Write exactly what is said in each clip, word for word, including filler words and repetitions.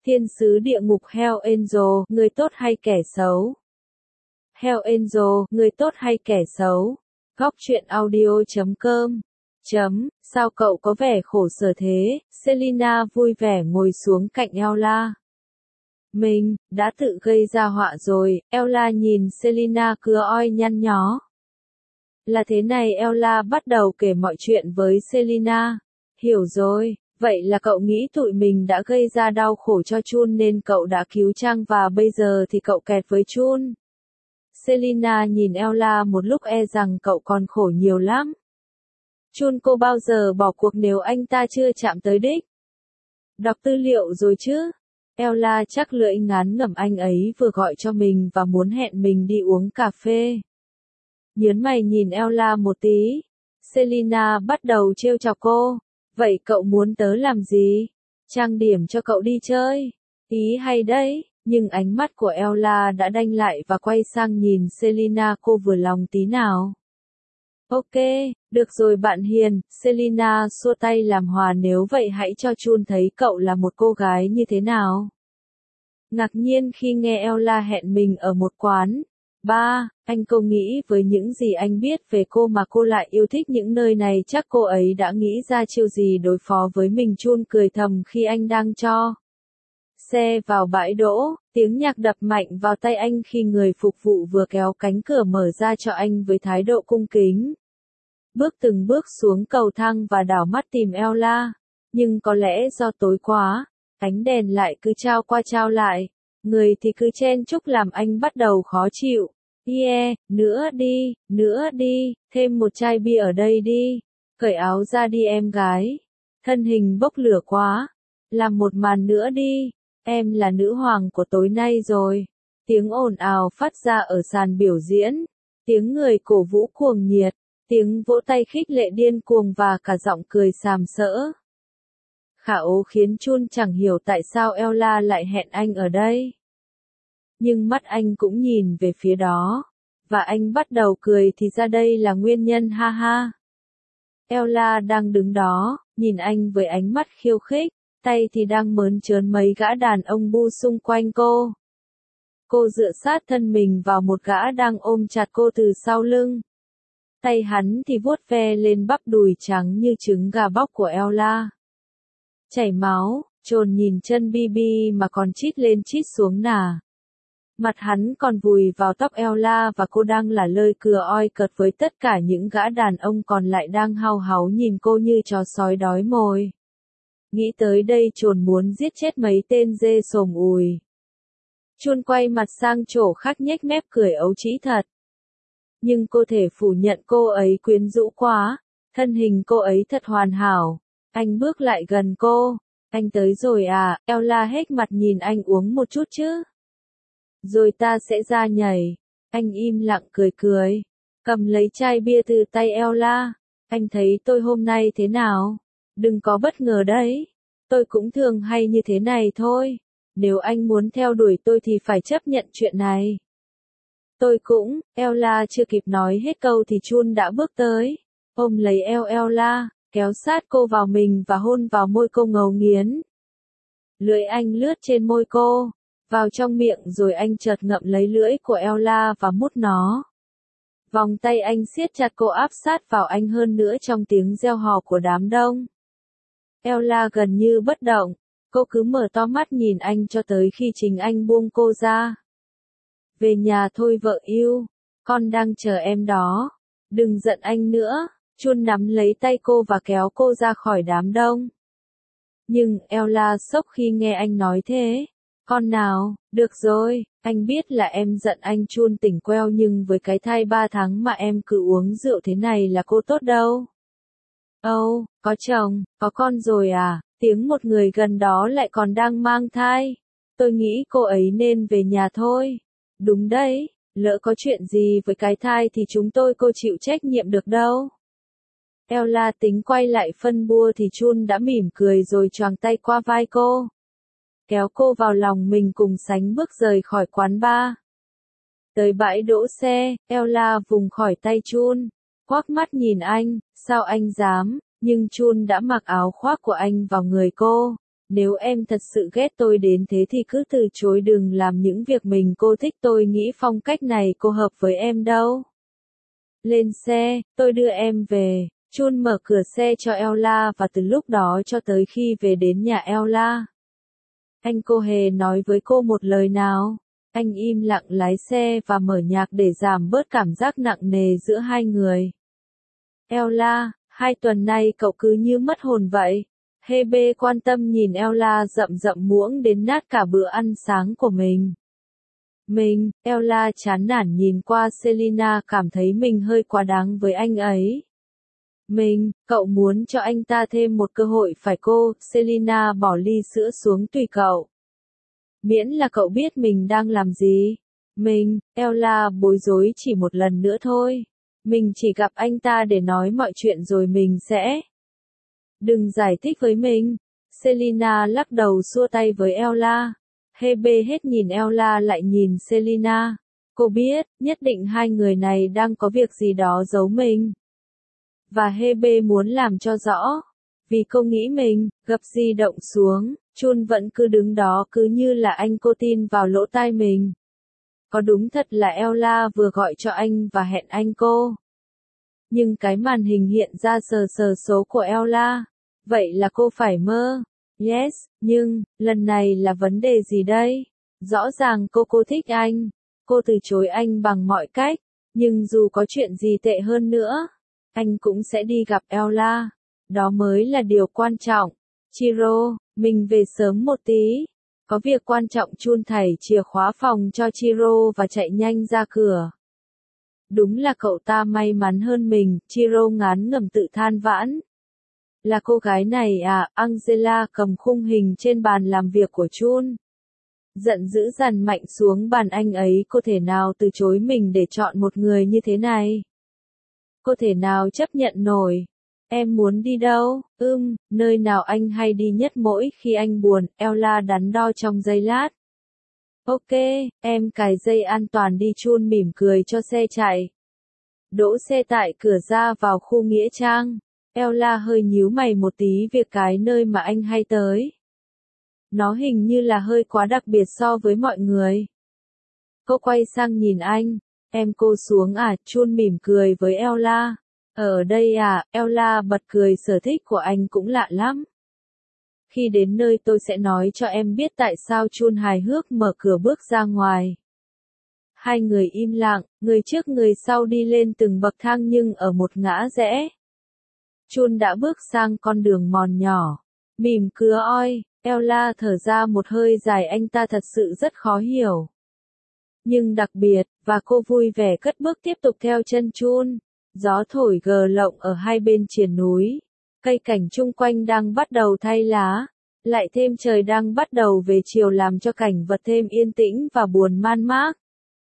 Thiên sứ địa ngục Hell Angel, người tốt hay kẻ xấu? Hell Angel, người tốt hay kẻ xấu? Góc truyện audio chấm com Chấm, sao cậu có vẻ khổ sở thế? Selina vui vẻ ngồi xuống cạnh Ella. Mình, đã tự gây ra họa rồi, Ella nhìn Selina cưa oi nhăn nhó. Là thế này, Ella bắt đầu kể mọi chuyện với Selina. Hiểu rồi, vậy là cậu nghĩ tụi mình đã gây ra đau khổ cho Chun nên cậu đã cứu Trang và bây giờ thì cậu kẹt với Chun. Selina nhìn Ella một lúc e rằng cậu còn khổ nhiều lắm. Chun cô bao giờ bỏ cuộc nếu anh ta chưa chạm tới đích? Đọc tư liệu rồi chứ? Ella chắc lưỡi ngắn ngẩm anh ấy vừa gọi cho mình và muốn hẹn mình đi uống cà phê. Nhớn mày nhìn Ella một tí. Selina bắt đầu trêu chọc cô. Vậy cậu muốn tớ làm gì? Trang điểm cho cậu đi chơi. Ý hay đấy, nhưng ánh mắt của Ella đã đanh lại và quay sang nhìn Selina, cô vừa lòng tí nào. Ok, được rồi bạn hiền, Selina xua tay làm hòa, nếu vậy hãy cho Chun thấy cậu là một cô gái như thế nào. Ngạc nhiên khi nghe Ella hẹn mình ở một quán. Ba, anh cô nghĩ với những gì anh biết về cô mà cô lại yêu thích những nơi này, chắc cô ấy đã nghĩ ra chiêu gì đối phó với mình. Chun cười thầm khi anh đang cho xe vào bãi đỗ, tiếng nhạc đập mạnh vào tay anh khi người phục vụ vừa kéo cánh cửa mở ra cho anh với thái độ cung kính. Bước từng bước xuống cầu thang và đảo mắt tìm Ella, nhưng có lẽ do tối quá, ánh đèn lại cứ trao qua trao lại, người thì cứ chen chúc làm anh bắt đầu khó chịu. Yeah, nữa đi, nữa đi, thêm một chai bia ở đây đi, cởi áo ra đi em gái, thân hình bốc lửa quá, làm một màn nữa đi, em là nữ hoàng của tối nay rồi. Tiếng ồn ào phát ra ở sàn biểu diễn, tiếng người cổ vũ cuồng nhiệt, tiếng vỗ tay khích lệ điên cuồng và cả giọng cười sàm sỡ. Khả ố khiến Chun chẳng hiểu tại sao Ella lại hẹn anh ở đây. Nhưng mắt anh cũng nhìn về phía đó, và anh bắt đầu cười, thì ra đây là nguyên nhân, ha ha. Ella đang đứng đó, nhìn anh với ánh mắt khiêu khích, tay thì đang mớn trớn mấy gã đàn ông bu xung quanh cô. Cô dựa sát thân mình vào một gã đang ôm chặt cô từ sau lưng. Tay hắn thì vuốt ve lên bắp đùi trắng như trứng gà bóc của Ella. Chảy máu, trồn nhìn chân Bibi mà còn chít lên chít xuống nà. Mặt hắn còn vùi vào tóc Ella và cô đang là lơi cừa oi cợt với tất cả những gã đàn ông còn lại đang hau háu nhìn cô như chó sói đói mồi. Nghĩ tới đây trồn muốn giết chết mấy tên dê sồm ùi. Chun quay mặt sang chỗ khác nhếch mép cười ấu trĩ thật. Nhưng cô thể phủ nhận cô ấy quyến rũ quá, thân hình cô ấy thật hoàn hảo. Anh bước lại gần cô. Anh tới rồi à? Ella hết mặt nhìn anh, uống một chút chứ. Rồi ta sẽ ra nhảy. Anh im lặng cười cười. Cầm lấy chai bia từ tay Ella. Anh thấy tôi hôm nay thế nào? Đừng có bất ngờ đấy. Tôi cũng thường hay như thế này thôi. Nếu anh muốn theo đuổi tôi thì phải chấp nhận chuyện này. Tôi cũng, Ella chưa kịp nói hết câu thì Chun đã bước tới. Ôm lấy eo Ella, kéo sát cô vào mình và hôn vào môi cô ngấu nghiến. Lưỡi anh lướt trên môi cô, vào trong miệng rồi anh chợt ngậm lấy lưỡi của Ella và mút nó. Vòng tay anh siết chặt cô, áp sát vào anh hơn nữa trong tiếng reo hò của đám đông. Ella gần như bất động, cô cứ mở to mắt nhìn anh cho tới khi chính anh buông cô ra. Về nhà thôi vợ yêu, con đang chờ em đó, đừng giận anh nữa. Chun nắm lấy tay cô và kéo cô ra khỏi đám đông. Nhưng Ella sốc khi nghe anh nói thế. Con nào, được rồi, anh biết là em giận anh. Chun tỉnh queo, nhưng với cái thai ba tháng mà em cứ uống rượu thế này là cô tốt đâu. Âu, oh, có chồng, có con rồi à? Tiếng một người gần đó lại còn đang mang thai. Tôi nghĩ cô ấy nên về nhà thôi. Đúng đấy, lỡ có chuyện gì với cái thai thì chúng tôi cô chịu trách nhiệm được đâu. Ella tính quay lại phân bua thì Chun đã mỉm cười rồi choàng tay qua vai cô. Kéo cô vào lòng mình cùng sánh bước rời khỏi quán bar. Tới bãi đỗ xe, Ella vùng khỏi tay Chun, quắc mắt nhìn anh, sao anh dám, nhưng Chun đã mặc áo khoác của anh vào người cô. Nếu em thật sự ghét tôi đến thế thì cứ từ chối, đừng làm những việc mình cô thích, tôi nghĩ phong cách này cô hợp với em đâu. Lên xe, tôi đưa em về. Chun mở cửa xe cho Ella và từ lúc đó cho tới khi về đến nhà Ella, anh cô hề nói với cô một lời nào. Anh im lặng lái xe và mở nhạc để giảm bớt cảm giác nặng nề giữa hai người. Ella, hai tuần nay cậu cứ như mất hồn vậy. Hebe quan tâm nhìn Ella dậm dậm muỗng đến nát cả bữa ăn sáng của mình. Mình, Ella chán nản nhìn qua Selina, cảm thấy mình hơi quá đáng với anh ấy. Mình, cậu muốn cho anh ta thêm một cơ hội phải cô? Selina bỏ ly sữa xuống, tùy cậu. Miễn là cậu biết mình đang làm gì. Mình, Ella bối rối, chỉ một lần nữa thôi. Mình chỉ gặp anh ta để nói mọi chuyện rồi mình sẽ... Đừng giải thích với mình. Selina lắc đầu xua tay với Ella. Hebe hết nhìn Ella lại nhìn Selina. Cô biết, nhất định hai người này đang có việc gì đó giấu mình. Và Hebe muốn làm cho rõ. Vì cô nghĩ mình, gập di động xuống, Chun vẫn cứ đứng đó cứ như là anh cô tin vào lỗ tai mình. Có đúng thật là Ella vừa gọi cho anh và hẹn anh cô. Nhưng cái màn hình hiện ra sờ sờ số của Ella. Vậy là cô phải mơ. Yes, nhưng, lần này là vấn đề gì đây? Rõ ràng cô cô thích anh. Cô từ chối anh bằng mọi cách. Nhưng dù có chuyện gì tệ hơn nữa, anh cũng sẽ đi gặp Ella. Đó mới là điều quan trọng. Chiro, mình về sớm một tí. Có việc quan trọng. Chun thảy chìa khóa phòng cho Chiro và chạy nhanh ra cửa. Đúng là cậu ta may mắn hơn mình, Chiro ngán ngẩm tự than vãn. Là cô gái này à? Angela cầm khung hình trên bàn làm việc của Chun. Giận dữ dằn mạnh xuống bàn. Anh ấy có thể nào từ chối mình để chọn một người như thế này? Cô thể nào chấp nhận nổi? Em muốn đi đâu? Ưm, nơi nào anh hay đi nhất mỗi khi anh buồn? Ella đắn đo trong giây lát. Ok, em cài dây an toàn đi. Chun mỉm cười cho xe chạy. Đỗ xe tại cửa ra vào khu nghĩa trang. Ella hơi nhíu mày một tí việc cái nơi mà anh hay tới. Nó hình như là hơi quá đặc biệt so với mọi người. Cô quay sang nhìn anh. Em cô xuống à? Chun mỉm cười với Ella. Ở đây à? Ella bật cười, sở thích của anh cũng lạ lắm. Khi đến nơi tôi sẽ nói cho em biết tại sao. Chun hài hước mở cửa bước ra ngoài. Hai người im lặng, người trước người sau đi lên từng bậc thang nhưng ở một ngã rẽ. Chun đã bước sang con đường mòn nhỏ. Mỉm cười oi, Ella thở ra một hơi dài, anh ta thật sự rất khó hiểu. Nhưng đặc biệt, và cô vui vẻ cất bước tiếp tục theo chân Chun. Gió thổi gờ lộng ở hai bên triền núi. Cây cảnh chung quanh đang bắt đầu thay lá. Lại thêm trời đang bắt đầu về chiều làm cho cảnh vật thêm yên tĩnh và buồn man mác.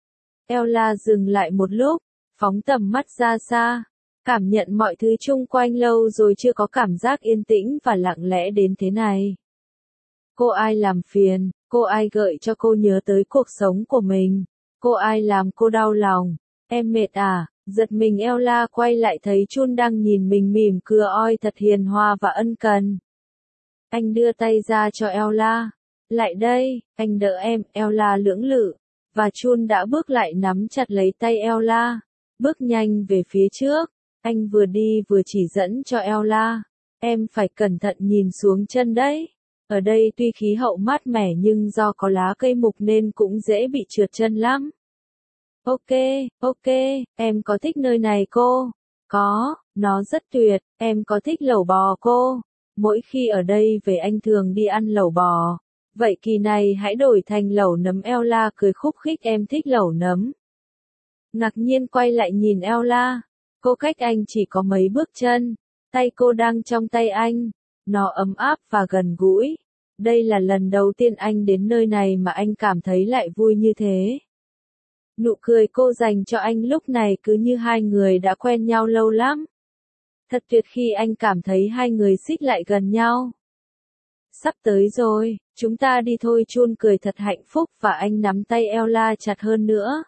Ella dừng lại một lúc, phóng tầm mắt ra xa. Cảm nhận mọi thứ chung quanh, lâu rồi chưa có cảm giác yên tĩnh và lặng lẽ đến thế này. Cô ai làm phiền, cô ai gợi cho cô nhớ tới cuộc sống của mình, cô ai làm cô đau lòng. Em mệt à? Giật mình Ella quay lại thấy Chun đang nhìn mình mỉm cười oi thật hiền hòa và ân cần. Anh đưa tay ra cho Ella. Lại đây, anh đỡ em. Ella lưỡng lự. Và Chun đã bước lại nắm chặt lấy tay Ella. Bước nhanh về phía trước. Anh vừa đi vừa chỉ dẫn cho Ella. Em phải cẩn thận nhìn xuống chân đấy. Ở đây tuy khí hậu mát mẻ nhưng do có lá cây mục nên cũng dễ bị trượt chân lắm. Ok, ok, em có thích nơi này cô? Có, nó rất tuyệt. Em có thích lẩu bò cô? Mỗi khi ở đây về anh thường đi ăn lẩu bò. Vậy kỳ này hãy đổi thành lẩu nấm. Ella cười khúc khích. Em thích lẩu nấm. Ngạc nhiên quay lại nhìn Ella. Cô cách anh chỉ có mấy bước chân. Tay cô đang trong tay anh. Nó ấm áp và gần gũi. Đây là lần đầu tiên anh đến nơi này mà anh cảm thấy lại vui như thế. Nụ cười cô dành cho anh lúc này cứ như hai người đã quen nhau lâu lắm. Thật tuyệt khi anh cảm thấy hai người xích lại gần nhau. Sắp tới rồi, chúng ta đi thôi. Chun cười thật hạnh phúc và anh nắm tay Ella chặt hơn nữa.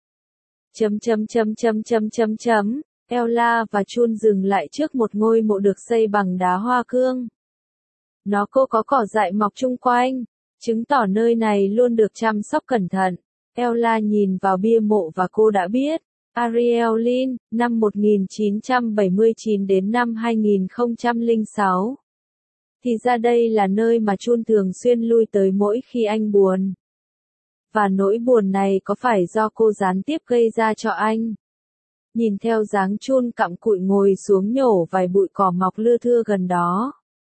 Chấm chấm chấm chấm chấm chấm chấm. Ella và Chun dừng lại trước một ngôi mộ được xây bằng đá hoa cương. Nó cô có cỏ dại mọc chung quanh, chứng tỏ nơi này luôn được chăm sóc cẩn thận. Ella nhìn vào bia mộ và cô đã biết, Ariel Lynn, năm một nghìn chín trăm bảy mươi chín đến năm hai nghìn không trăm lẻ sáu. Thì ra đây là nơi mà Chun thường xuyên lui tới mỗi khi anh buồn. Và nỗi buồn này có phải do cô gián tiếp gây ra cho anh? Nhìn theo dáng Chun cặm cụi ngồi xuống nhổ vài bụi cỏ mọc lưa thưa gần đó,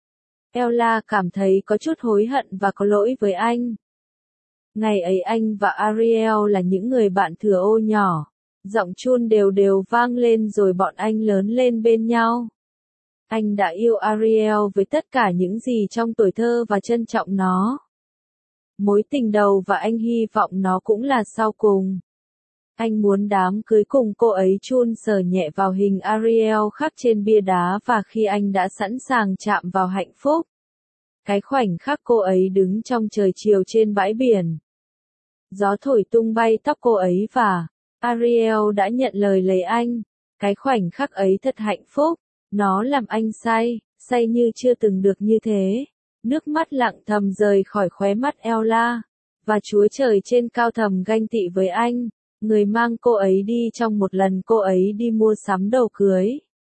Ella cảm thấy có chút hối hận và có lỗi với anh. Ngày ấy anh và Ariel là những người bạn thừa ô nhỏ. Giọng Chun đều đều vang lên rồi bọn anh lớn lên bên nhau. Anh đã yêu Ariel với tất cả những gì trong tuổi thơ và trân trọng nó. Mối tình đầu và anh hy vọng nó cũng là sau cùng. Anh muốn đám cưới cùng cô ấy. Chun sờ nhẹ vào hình Ariel khắc trên bia đá và khi anh đã sẵn sàng chạm vào hạnh phúc. Cái khoảnh khắc cô ấy đứng trong trời chiều trên bãi biển. Gió thổi tung bay tóc cô ấy và Ariel đã nhận lời lấy anh. Cái khoảnh khắc ấy thật hạnh phúc. Nó làm anh say, say như chưa từng được như thế. Nước mắt lặng thầm rời khỏi khóe mắt Ella. Và Chúa Trời trên cao thầm ganh tị với anh. Người mang cô ấy đi trong một lần cô ấy đi mua sắm đồ cưới.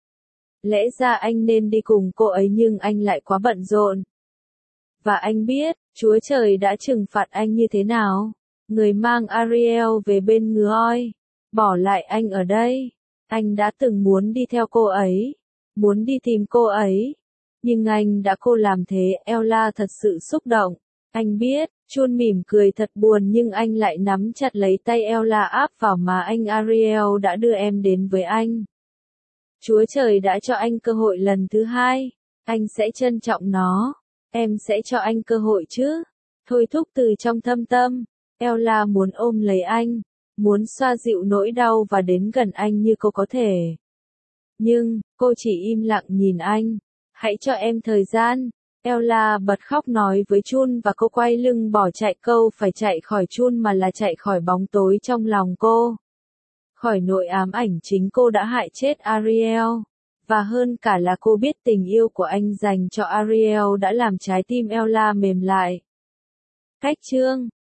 Lẽ ra anh nên đi cùng cô ấy nhưng anh lại quá bận rộn. Và anh biết, Chúa Trời đã trừng phạt anh như thế nào. Người mang Ariel về bên ngứa oi. Bỏ lại anh ở đây. Anh đã từng muốn đi theo cô ấy. Muốn đi tìm cô ấy. Nhưng anh đã cô làm thế. Ella thật sự xúc động. Anh biết, Chun mỉm cười thật buồn nhưng anh lại nắm chặt lấy tay Ella áp vào má anh. Ariel đã đưa em đến với anh. Chúa Trời đã cho anh cơ hội lần thứ hai. Anh sẽ trân trọng nó. Em sẽ cho anh cơ hội chứ. Thôi thúc từ trong thâm tâm. Ella muốn ôm lấy anh. Muốn xoa dịu nỗi đau và đến gần anh như cô có thể. Nhưng, cô chỉ im lặng nhìn anh. Hãy cho em thời gian. Ella bật khóc nói với Chun và cô quay lưng bỏ chạy. Câu phải chạy khỏi Chun mà là chạy khỏi bóng tối trong lòng cô. Khỏi nỗi ám ảnh chính cô đã hại chết Ariel. Và hơn cả là cô biết tình yêu của anh dành cho Ariel đã làm trái tim Ella mềm lại. Cách chương